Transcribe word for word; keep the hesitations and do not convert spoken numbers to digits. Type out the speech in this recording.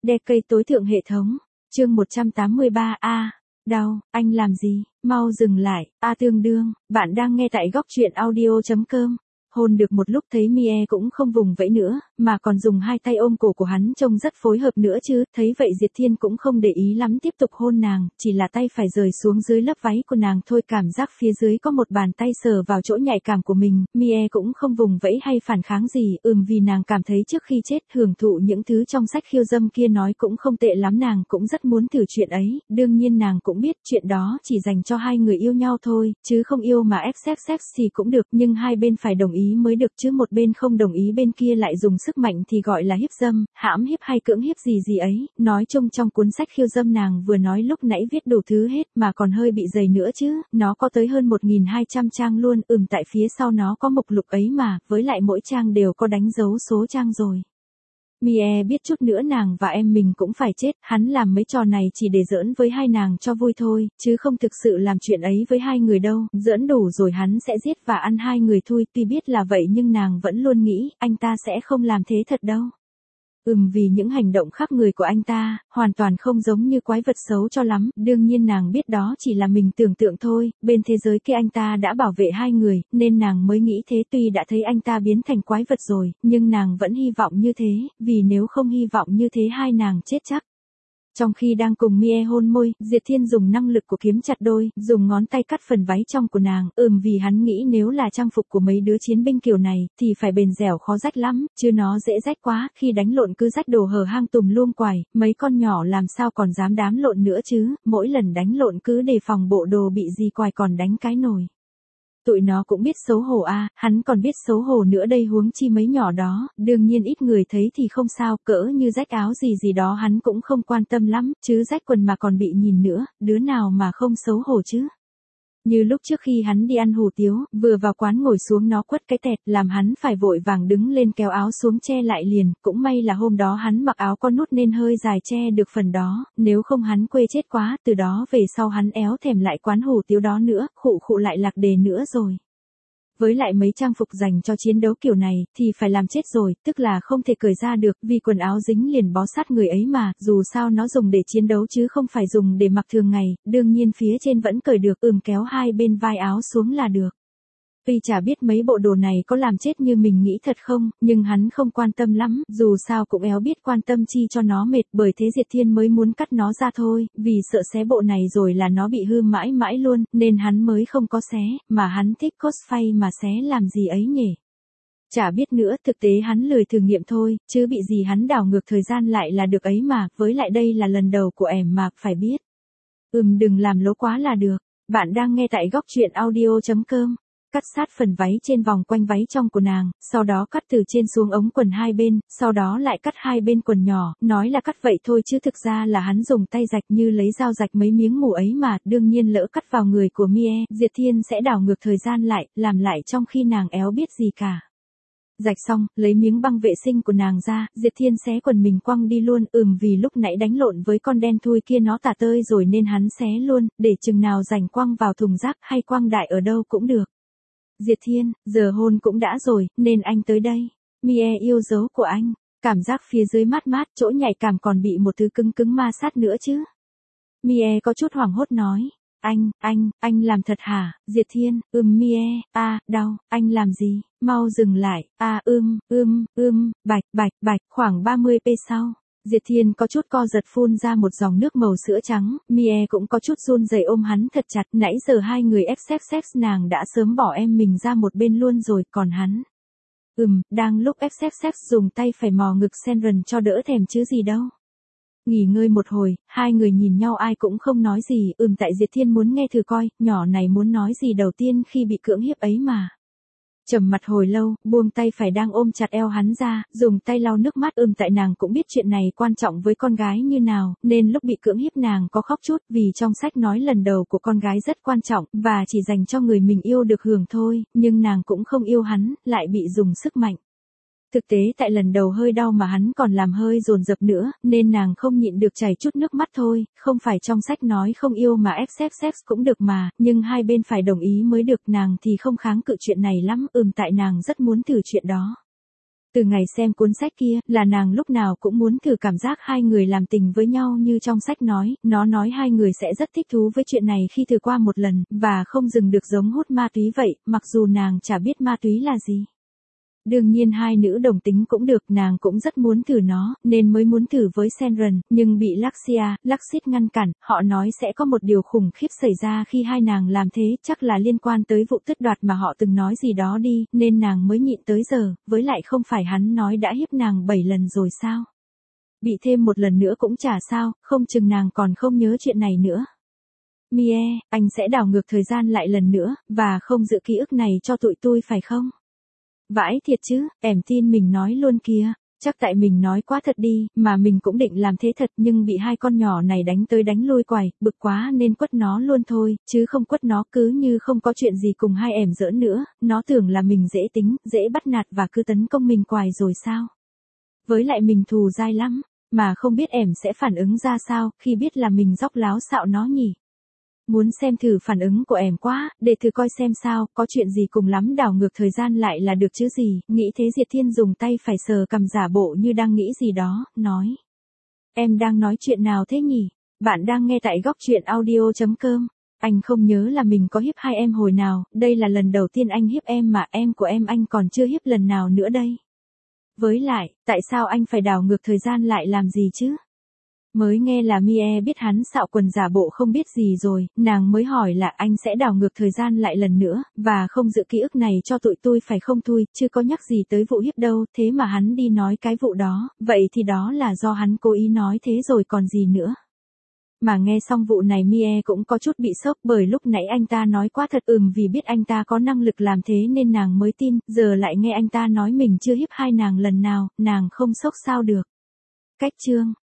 Decade tối thượng hệ thống. Chương một trăm tám mươi ba A. Đau, anh làm gì? Mau dừng lại. A tương đương, bạn đang nghe tại góc truyện audio chấm com. Hôn được một lúc thấy Mie cũng không vùng vẫy nữa, mà còn dùng hai tay ôm cổ của hắn trông rất phối hợp nữa chứ, thấy vậy Diệt Thiên cũng không để ý lắm tiếp tục hôn nàng, chỉ là tay phải rời xuống dưới lớp váy của nàng thôi, cảm giác phía dưới có một bàn tay sờ vào chỗ nhạy cảm của mình, Mie cũng không vùng vẫy hay phản kháng gì, ừm vì nàng cảm thấy trước khi chết hưởng thụ những thứ trong sách khiêu dâm kia nói cũng không tệ lắm, nàng cũng rất muốn thử chuyện ấy, đương nhiên nàng cũng biết chuyện đó chỉ dành cho hai người yêu nhau thôi, chứ không yêu mà ép sex sex thì cũng được, nhưng hai bên phải đồng ý mới được chứ một bên không đồng ý bên kia lại dùng sức mạnh thì gọi là hiếp dâm, hãm hiếp hay cưỡng hiếp gì gì ấy, nói chung trong cuốn sách khiêu dâm nàng vừa nói lúc nãy viết đủ thứ hết mà còn hơi bị dày nữa chứ, nó có tới hơn một nghìn hai trăm trang luôn, ừm tại phía sau nó có mục lục ấy mà, với lại mỗi trang đều có đánh dấu số trang rồi. Mie biết chút nữa nàng và em mình cũng phải chết, hắn làm mấy trò này chỉ để giỡn với hai nàng cho vui thôi, chứ không thực sự làm chuyện ấy với hai người đâu, giỡn đủ rồi hắn sẽ giết và ăn hai người thôi, tuy biết là vậy nhưng nàng vẫn luôn nghĩ, anh ta sẽ không làm thế thật đâu. Ừm vì những hành động khác người của anh ta, hoàn toàn không giống như quái vật xấu cho lắm, đương nhiên nàng biết đó chỉ là mình tưởng tượng thôi, bên thế giới kia anh ta đã bảo vệ hai người, nên nàng mới nghĩ thế, tuy đã thấy anh ta biến thành quái vật rồi, nhưng nàng vẫn hy vọng như thế, vì nếu không hy vọng như thế hai nàng chết chắc. Trong khi đang cùng Mie hôn môi, Diệt Thiên dùng năng lực của kiếm chặt đôi, dùng ngón tay cắt phần váy trong của nàng, ừm vì hắn nghĩ nếu là trang phục của mấy đứa chiến binh kiểu này, thì phải bền dẻo khó rách lắm, chứ nó dễ rách quá, khi đánh lộn cứ rách đồ hở hang tùm lum quài, mấy con nhỏ làm sao còn dám đám lộn nữa chứ, mỗi lần đánh lộn cứ đề phòng bộ đồ bị gì quài còn đánh cái nồi. Tụi nó cũng biết xấu hổ à, hắn còn biết xấu hổ nữa đây huống chi mấy nhỏ đó, đương nhiên ít người thấy thì không sao, cỡ như rách áo gì gì đó hắn cũng không quan tâm lắm, chứ rách quần mà còn bị nhìn nữa, đứa nào mà không xấu hổ chứ. Như lúc trước khi hắn đi ăn hủ tiếu, vừa vào quán ngồi xuống nó quất cái tẹt, làm hắn phải vội vàng đứng lên kéo áo xuống che lại liền, cũng may là hôm đó hắn mặc áo có nút nên hơi dài che được phần đó, nếu không hắn quê chết quá, từ đó về sau hắn éo thèm lại quán hủ tiếu đó nữa, khụ khụ lại lạc đề nữa rồi. Với lại mấy trang phục dành cho chiến đấu kiểu này, thì phải làm chết rồi, tức là không thể cởi ra được, vì quần áo dính liền bó sát người ấy mà, dù sao nó dùng để chiến đấu chứ không phải dùng để mặc thường ngày, đương nhiên phía trên vẫn cởi được, ừm kéo hai bên vai áo xuống là được. Tuy chả biết mấy bộ đồ này có làm chết như mình nghĩ thật không, nhưng hắn không quan tâm lắm, dù sao cũng éo biết quan tâm chi cho nó mệt, bởi thế Diệt Thiên mới muốn cắt nó ra thôi, vì sợ xé bộ này rồi là nó bị hư mãi mãi luôn, nên hắn mới không có xé, mà hắn thích cosplay mà xé làm gì ấy nhỉ. Chả biết nữa, thực tế hắn lười thử nghiệm thôi, chứ bị gì hắn đảo ngược thời gian lại là được ấy mà, với lại đây là lần đầu của em mà, phải biết. Ừm đừng làm lố quá là được, bạn đang nghe tại góc truyện audio chấm com. Cắt sát phần váy trên vòng quanh váy trong của nàng, sau đó cắt từ trên xuống ống quần hai bên, sau đó lại cắt hai bên quần nhỏ, nói là cắt vậy thôi chứ thực ra là hắn dùng tay rạch như lấy dao rạch mấy miếng mủ ấy mà, đương nhiên lỡ cắt vào người của Mie, Diệt Thiên sẽ đảo ngược thời gian lại, làm lại trong khi nàng éo biết gì cả. Rạch xong, lấy miếng băng vệ sinh của nàng ra, Diệt Thiên xé quần mình quăng đi luôn, ừm vì lúc nãy đánh lộn với con đen thui kia nó tả tơi rồi nên hắn xé luôn, để chừng nào rảnh quăng vào thùng rác hay quăng đại ở đâu cũng được. Diệt Thiên, giờ hôn cũng đã rồi, nên anh tới đây. Mie yêu dấu của anh, cảm giác phía dưới mát mát, chỗ nhạy cảm còn bị một thứ cứng cứng ma sát nữa chứ. Mie có chút hoảng hốt nói, anh, anh, anh làm thật hả? Diệt Thiên, ưm Mie, a, đau, anh làm gì? Mau dừng lại, a, ưm, ưm, ưm, bạch, bạch, bạch, khoảng ba mươi phút sau. Diệt Thiên có chút co giật phun ra một dòng nước màu sữa trắng, Mie cũng có chút run rẩy ôm hắn thật chặt, nãy giờ hai người ép sex sex nàng đã sớm bỏ em mình ra một bên luôn rồi, còn hắn. Ừm, đang lúc ép sex sex dùng tay phải mò ngực Senran cho đỡ thèm chứ gì đâu. Nghỉ ngơi một hồi, hai người nhìn nhau ai cũng không nói gì, ừm tại Diệt Thiên muốn nghe thử coi, nhỏ này muốn nói gì đầu tiên khi bị cưỡng hiếp ấy mà. Trầm mặt hồi lâu, buông tay phải đang ôm chặt eo hắn ra, dùng tay lau nước mắt, ừm tại nàng cũng biết chuyện này quan trọng với con gái như nào, nên lúc bị cưỡng hiếp nàng có khóc chút, vì trong sách nói lần đầu của con gái rất quan trọng, và chỉ dành cho người mình yêu được hưởng thôi, nhưng nàng cũng không yêu hắn, lại bị dùng sức mạnh. Thực tế tại lần đầu hơi đau mà hắn còn làm hơi dồn dập nữa, nên nàng không nhịn được chảy chút nước mắt thôi, không phải trong sách nói không yêu mà ép sex sex cũng được mà, nhưng hai bên phải đồng ý mới được, nàng thì không kháng cự chuyện này lắm, ừm tại nàng rất muốn thử chuyện đó. Từ ngày xem cuốn sách kia, là nàng lúc nào cũng muốn thử cảm giác hai người làm tình với nhau như trong sách nói, nó nói hai người sẽ rất thích thú với chuyện này khi thử qua một lần, và không dừng được giống hút ma túy vậy, mặc dù nàng chả biết ma túy là gì. Đương nhiên hai nữ đồng tính cũng được, nàng cũng rất muốn thử nó, nên mới muốn thử với Senran, nhưng bị Luxia, Luxit ngăn cản, họ nói sẽ có một điều khủng khiếp xảy ra khi hai nàng làm thế, chắc là liên quan tới vụ tước đoạt mà họ từng nói gì đó đi, nên nàng mới nhịn tới giờ, với lại không phải hắn nói đã hiếp nàng bảy lần rồi sao? Bị thêm một lần nữa cũng chả sao, không chừng nàng còn không nhớ chuyện này nữa. Mie, anh sẽ đảo ngược thời gian lại lần nữa, và không giữ ký ức này cho tụi tôi phải không? Vãi thiệt chứ, em tin mình nói luôn kìa, chắc tại mình nói quá thật đi, mà mình cũng định làm thế thật nhưng bị hai con nhỏ này đánh tới đánh lui quài, bực quá nên quất nó luôn thôi, chứ không quất nó cứ như không có chuyện gì cùng hai em giỡn nữa, nó tưởng là mình dễ tính, dễ bắt nạt và cứ tấn công mình quài rồi sao. Với lại mình thù dai lắm, mà không biết em sẽ phản ứng ra sao khi biết là mình dóc láo xạo nó nhỉ. Muốn xem thử phản ứng của em quá, để thử coi xem sao, có chuyện gì cùng lắm đảo ngược thời gian lại là được chứ gì, nghĩ thế Diệt Thiên dùng tay phải sờ cằm giả bộ như đang nghĩ gì đó, nói. Em đang nói chuyện nào thế nhỉ? Bạn đang nghe tại góc truyện audio chấm com. Anh không nhớ là mình có hiếp hai em hồi nào, đây là lần đầu tiên anh hiếp em mà em của em anh còn chưa hiếp lần nào nữa đây. Với lại, tại sao anh phải đảo ngược thời gian lại làm gì chứ? Mới nghe là Mie biết hắn xạo quần giả bộ không biết gì rồi, nàng mới hỏi là anh sẽ đảo ngược thời gian lại lần nữa, và không giữ ký ức này cho tụi tôi phải không tui, chứ có nhắc gì tới vụ hiếp đâu, thế mà hắn đi nói cái vụ đó, vậy thì đó là do hắn cố ý nói thế rồi còn gì nữa. Mà nghe xong vụ này Mie cũng có chút bị sốc bởi lúc nãy anh ta nói quá thật ừm vì biết anh ta có năng lực làm thế nên nàng mới tin, giờ lại nghe anh ta nói mình chưa hiếp hai nàng lần nào, nàng không sốc sao được. Cách chương